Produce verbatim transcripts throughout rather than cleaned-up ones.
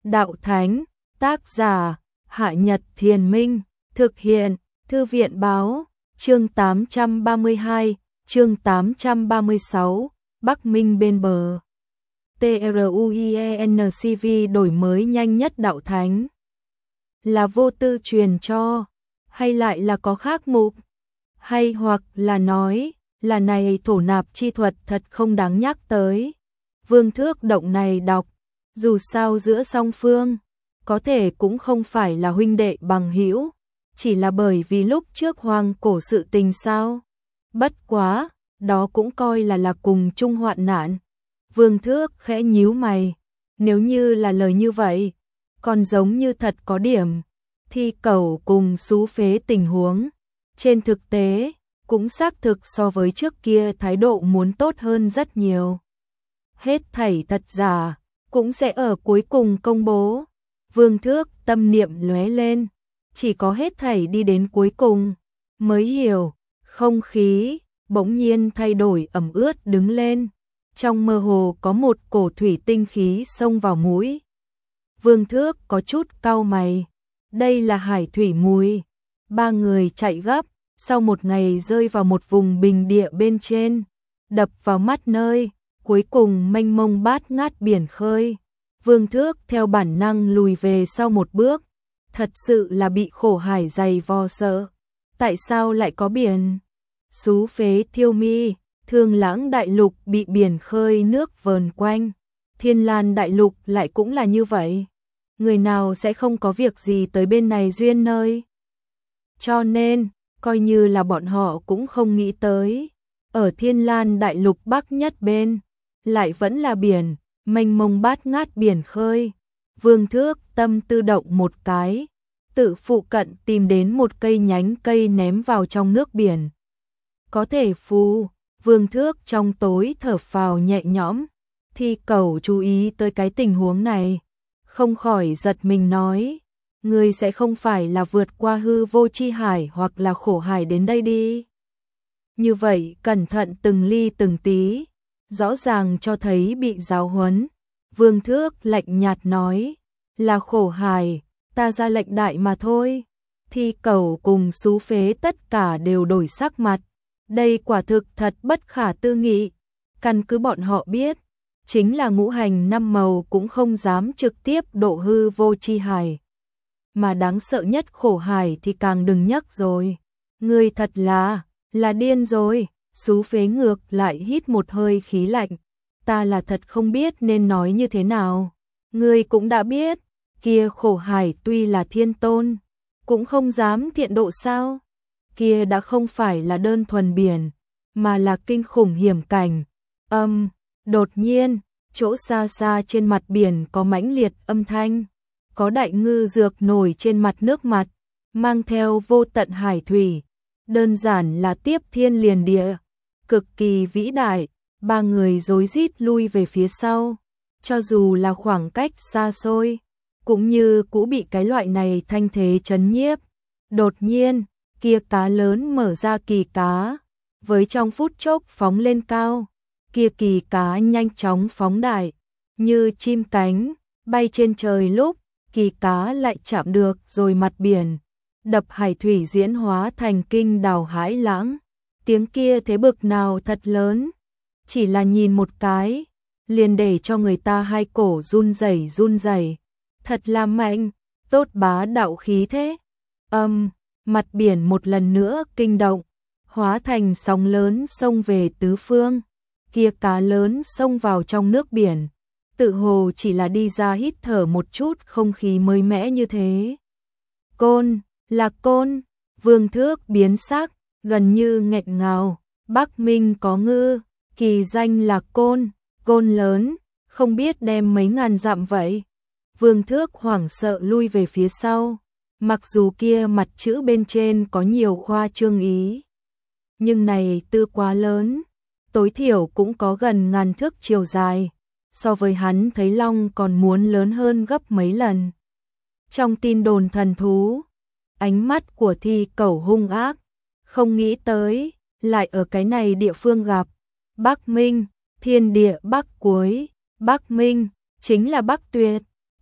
đạo thánh, tác giả, Hạ Nhật Thiền Minh, thực hiện, Thư viện Báo, chương tám trăm ba mươi hai, chương tám trăm ba mươi sáu, Bắc Minh bên bờ. TRUIENCV đổi mới nhanh nhất đạo thánh. Là vô tư truyền cho, hay lại là có khác mục? Hay hoặc là nói, là này thổ nạp chi thuật thật không đáng nhắc tới. Vương Thước Động này đọc, dù sao giữa song phương, có thể cũng không phải là huynh đệ bằng hữu, chỉ là bởi vì lúc trước hoang cổ sự tình sao. Bất quá, đó cũng coi là là cùng chung hoạn nạn. Vương Thước khẽ nhíu mày, nếu như là lời như vậy, còn giống như thật có điểm. Thi Cẩu cùng Xú Phế tình huống, trên thực tế, cũng xác thực so với trước kia thái độ muốn tốt hơn rất nhiều. Hết thảy thật giả, cũng sẽ ở cuối cùng công bố. Vương Thước tâm niệm lóe lên, chỉ có hết thảy đi đến cuối cùng, mới hiểu, không khí, bỗng nhiên thay đổi ẩm ướt đứng lên. Trong mơ hồ có một cổ thủy tinh khí xông vào mũi. Vương Thước có chút cau mày, đây là hải thủy mùi. Ba người chạy gấp, sau một ngày rơi vào một vùng bình địa bên trên, đập vào mắt nơi, cuối cùng mênh mông bát ngát biển khơi. Vương Thước theo bản năng lùi về sau một bước, thật sự là bị khổ hải dày vò sợ. Tại sao lại có biển? Xú Phế thiêu mi, Thương Lãng đại lục bị biển khơi nước vờn quanh, Thiên Lan đại lục lại cũng là như vậy. Người nào sẽ không có việc gì tới bên này duyên nơi. Cho nên, coi như là bọn họ cũng không nghĩ tới, ở Thiên Lan đại lục bắc nhất bên, lại vẫn là biển, mênh mông bát ngát biển khơi. Vương Thước tâm tư động một cái, tự phụ cận tìm đến một cây nhánh cây ném vào trong nước biển. Có thể phù, Vương Thước trong tối thở phào nhẹ nhõm. Thi Cẩu chú ý tới cái tình huống này, không khỏi giật mình nói, ngươi sẽ không phải là vượt qua hư vô chi hải hoặc là khổ hải đến đây đi. Như vậy cẩn thận từng ly từng tí, rõ ràng cho thấy bị giáo huấn. Vương Thước lạnh nhạt nói, là khổ hải, ta ra lệnh đại mà thôi. Thi Cẩu cùng Xú Phế tất cả đều đổi sắc mặt, đây quả thực thật bất khả tư nghị. Căn cứ bọn họ biết, chính là ngũ hành năm màu cũng không dám trực tiếp độ hư vô chi hải. Mà đáng sợ nhất khổ hải thì càng đừng nhắc rồi. Ngươi thật là, là điên rồi. Xú Phế ngược lại hít một hơi khí lạnh. Ta là thật không biết nên nói như thế nào. Ngươi cũng đã biết, kia khổ hải tuy là thiên tôn, cũng không dám thiện độ sao. Kia đã không phải là đơn thuần biển, mà là kinh khủng hiểm cảnh. Âm, đột nhiên, chỗ xa xa trên mặt biển có mãnh liệt âm thanh. Có đại ngư dược nổi trên mặt nước mặt, mang theo vô tận hải thủy. Đơn giản là tiếp thiên liền địa, cực kỳ vĩ đại. Ba người rối rít lui về phía sau, cho dù là khoảng cách xa xôi, cũng như cũ bị cái loại này thanh thế chấn nhiếp. Đột nhiên, kia cá lớn mở ra kỳ cá, với trong phút chốc phóng lên cao. Kia kỳ cá nhanh chóng phóng đại, như chim cánh, bay trên trời lúc, kỳ cá lại chạm được rồi mặt biển, đập hải thủy diễn hóa thành kinh đảo hải lãng. Tiếng kia thế bực nào thật lớn, chỉ là nhìn một cái, liền để cho người ta hai cổ run rẩy run rẩy. Thật là mạnh, tốt bá đạo khí thế. Âm, mặt biển một lần nữa kinh động, hóa thành sóng lớn xông về tứ phương. Kia cá lớn xông vào trong nước biển, tự hồ chỉ là đi ra hít thở một chút không khí mới mẻ như thế. Côn, là côn. Vương Thước biến sắc, gần như nghẹn ngào. Bắc Minh có ngư, kỳ danh là côn, côn lớn, không biết đem mấy ngàn dặm vậy. Vương Thước hoảng sợ lui về phía sau, mặc dù kia mặt chữ bên trên có nhiều khoa trương ý, nhưng này tư quá lớn, tối thiểu cũng có gần ngàn thước chiều dài, so với hắn thấy long còn muốn lớn hơn gấp mấy lần. Trong tin đồn thần thú, ánh mắt của Thi Cẩu hung ác, không nghĩ tới, lại ở cái này địa phương gặp. Bắc Minh, thiên địa bắc cuối, Bắc Minh, chính là Bắc Tuyệt.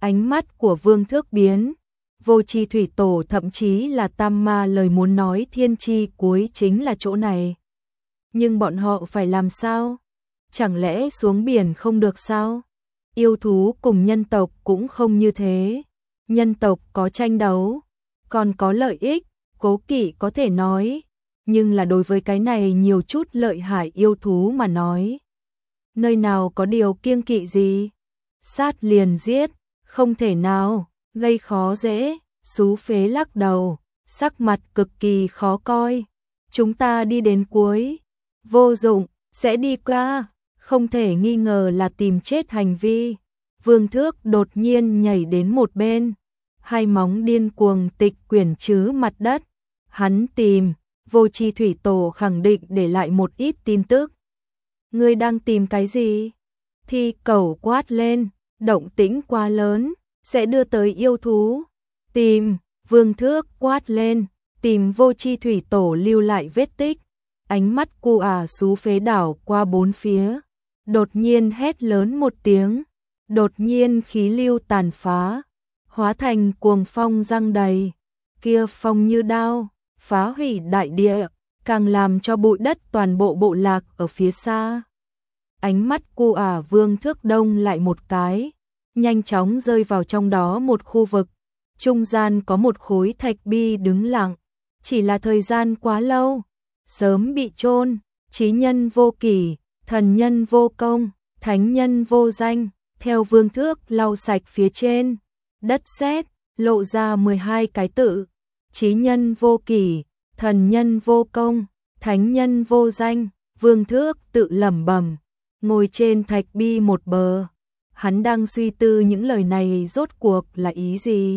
Ánh mắt của Vương Thước biến, Vô Chi Thủy Tổ thậm chí là Tam Ma lời muốn nói thiên chi cuối chính là chỗ này. Nhưng bọn họ phải làm sao? Chẳng lẽ xuống biển không được sao? Yêu thú cùng nhân tộc cũng không như thế. Nhân tộc có tranh đấu, còn có lợi ích, cố kỵ có thể nói, nhưng là đối với cái này nhiều chút lợi hại yêu thú mà nói. Nơi nào có điều kiêng kỵ gì? Sát liền giết, không thể nào, gây khó dễ. Xú phế lắc đầu, sắc mặt cực kỳ khó coi. Chúng ta đi đến cuối, vô dụng, sẽ đi qua, không thể nghi ngờ là tìm chết hành vi. Vương Thước đột nhiên nhảy đến một bên, hai móng điên cuồng tịch quyển chứ mặt đất. Hắn tìm, Vô Chi Thủy Tổ khẳng định để lại một ít tin tức. Ngươi đang tìm cái gì? Thi Cẩu quát lên, động tĩnh quá lớn, sẽ đưa tới yêu thú. Tìm, Vương Thước quát lên, tìm Vô Chi Thủy Tổ lưu lại vết tích. Ánh mắt cu ả xú phế đảo qua bốn phía, đột nhiên hét lớn một tiếng, đột nhiên khí lưu tàn phá, hóa thành cuồng phong giăng đầy, kia phong như đao, phá hủy đại địa, càng làm cho bụi đất toàn bộ bộ lạc ở phía xa. Ánh mắt cu ả Vương Thước đông lại một cái, nhanh chóng rơi vào trong đó một khu vực, trung gian có một khối thạch bi đứng lặng, chỉ là thời gian quá lâu, sớm bị chôn. Chí nhân vô kỷ, thần nhân vô công, thánh nhân vô danh. Theo Vương Thước lau sạch phía trên, đất sét lộ ra mười hai cái tự. Chí nhân vô kỷ, thần nhân vô công, thánh nhân vô danh. Vương Thước tự lẩm bẩm, ngồi trên thạch bi một bờ. Hắn đang suy tư những lời này rốt cuộc là ý gì.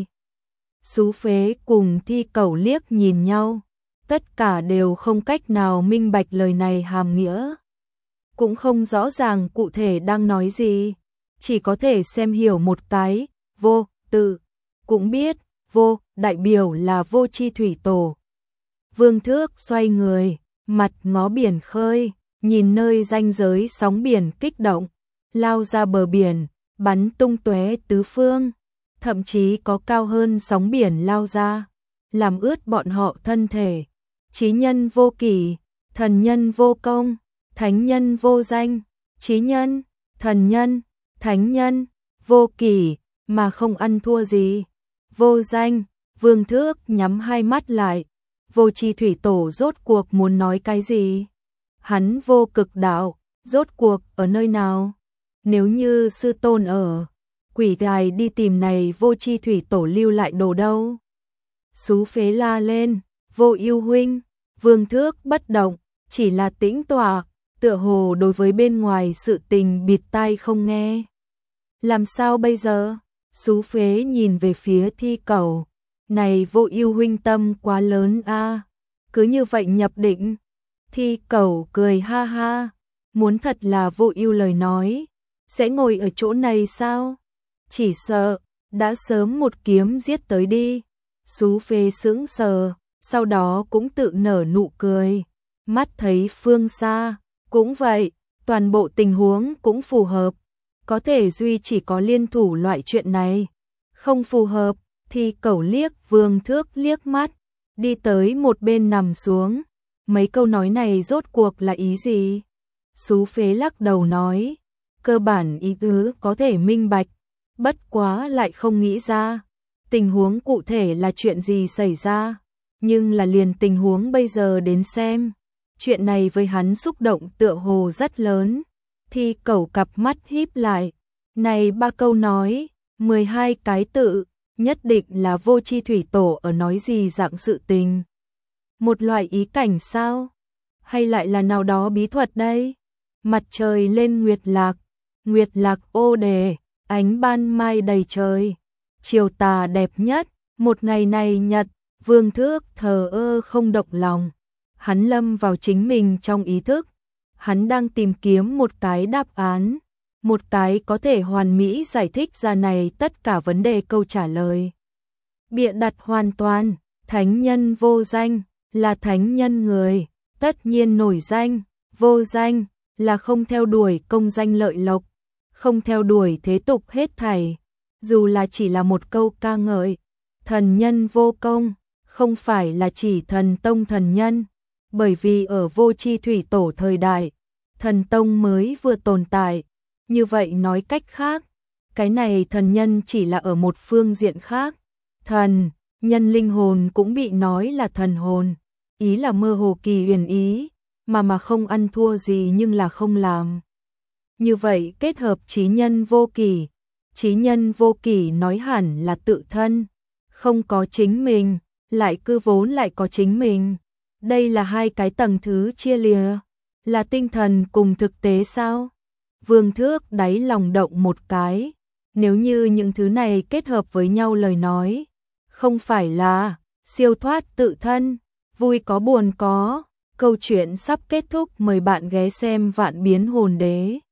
Xú phế cùng Thi Cẩu liếc nhìn nhau, tất cả đều không cách nào minh bạch lời này hàm nghĩa, cũng không rõ ràng cụ thể đang nói gì, chỉ có thể xem hiểu một cái. Vô tự cũng biết, vô đại biểu là Vô Chi Thủy Tổ. Vương Thước xoay người, mặt ngó biển khơi, nhìn nơi ranh giới sóng biển kích động, lao ra bờ biển, bắn tung tóe tứ phương, thậm chí có cao hơn sóng biển lao ra, làm ướt bọn họ thân thể. Chí nhân vô kỷ, thần nhân vô công, thánh nhân vô danh. Chí nhân, thần nhân, thánh nhân, vô kỷ mà không ăn thua gì. Vô danh, Vương Thước nhắm hai mắt lại. Vô Chi Thủy Tổ rốt cuộc muốn nói cái gì? Hắn vô cực đạo, rốt cuộc ở nơi nào? Nếu như sư tôn ở, quỷ tài đi tìm này Vô Chi Thủy Tổ lưu lại đồ đâu? Xú phế la lên, Vô Ưu huynh. Vương Thước bất động, chỉ là tĩnh tọa, tựa hồ đối với bên ngoài sự tình bịt tai không nghe. Làm sao bây giờ? Xú phế nhìn về phía Thi Cẩu. Này Vô Ưu huynh tâm quá lớn a, cứ như vậy nhập định. Thi Cẩu cười ha ha, muốn thật là Vô Ưu lời nói, sẽ ngồi ở chỗ này sao? Chỉ sợ đã sớm một kiếm giết tới đi. Xú phế sững sờ, sau đó cũng tự nở nụ cười, mắt thấy phương xa, cũng vậy, toàn bộ tình huống cũng phù hợp, có thể duy chỉ có liên thủ loại chuyện này, không phù hợp. Thi Cẩu liếc Vương Thước liếc mắt, đi tới một bên nằm xuống. Mấy câu nói này rốt cuộc là ý gì? Xú phế lắc đầu nói, cơ bản ý tứ có thể minh bạch, bất quá lại không nghĩ ra tình huống cụ thể là chuyện gì xảy ra. Nhưng là liền tình huống bây giờ đến xem, chuyện này với hắn xúc động tựa hồ rất lớn. Thi Cẩu cặp mắt híp lại, này ba câu nói, mười hai cái tự, nhất định là Vô Chi Thủy Tổ ở nói gì dạng sự tình. Một loại ý cảnh sao? Hay lại là nào đó bí thuật đây? Mặt trời lên nguyệt lạc, nguyệt lạc ô đề, ánh ban mai đầy trời, chiều tà đẹp nhất, một ngày này nhật. Vương Thước thờ ơ không động lòng, hắn lâm vào chính mình trong ý thức, hắn đang tìm kiếm một cái đáp án, một cái có thể hoàn mỹ giải thích ra này tất cả vấn đề câu trả lời. Bịa đặt hoàn toàn, thánh nhân vô danh, là thánh nhân người, tất nhiên nổi danh, vô danh, là không theo đuổi công danh lợi lộc, không theo đuổi thế tục hết thảy. dù là chỉ là một câu ca ngợi, thần nhân vô công, không phải là chỉ thần tông thần nhân, bởi vì ở Vô Chi Thủy Tổ thời đại, thần tông mới vừa tồn tại, như vậy nói cách khác, cái này thần nhân chỉ là ở một phương diện khác, thần, nhân linh hồn cũng bị nói là thần hồn, ý là mơ hồ kỳ huyền ý, mà mà không ăn thua gì nhưng là không làm. Như vậy kết hợp trí nhân vô kỷ, trí nhân vô kỷ nói hẳn là tự thân, không có chính mình, lại cư vốn lại có chính mình. Đây là hai cái tầng thứ chia lìa, là tinh thần cùng thực tế sao? Vương Thước đáy lòng động một cái, nếu như những thứ này kết hợp với nhau lời nói, không phải là siêu thoát tự thân, vui có buồn có. Câu chuyện sắp kết thúc, mời bạn ghé xem Vạn Biến Hồn Đế.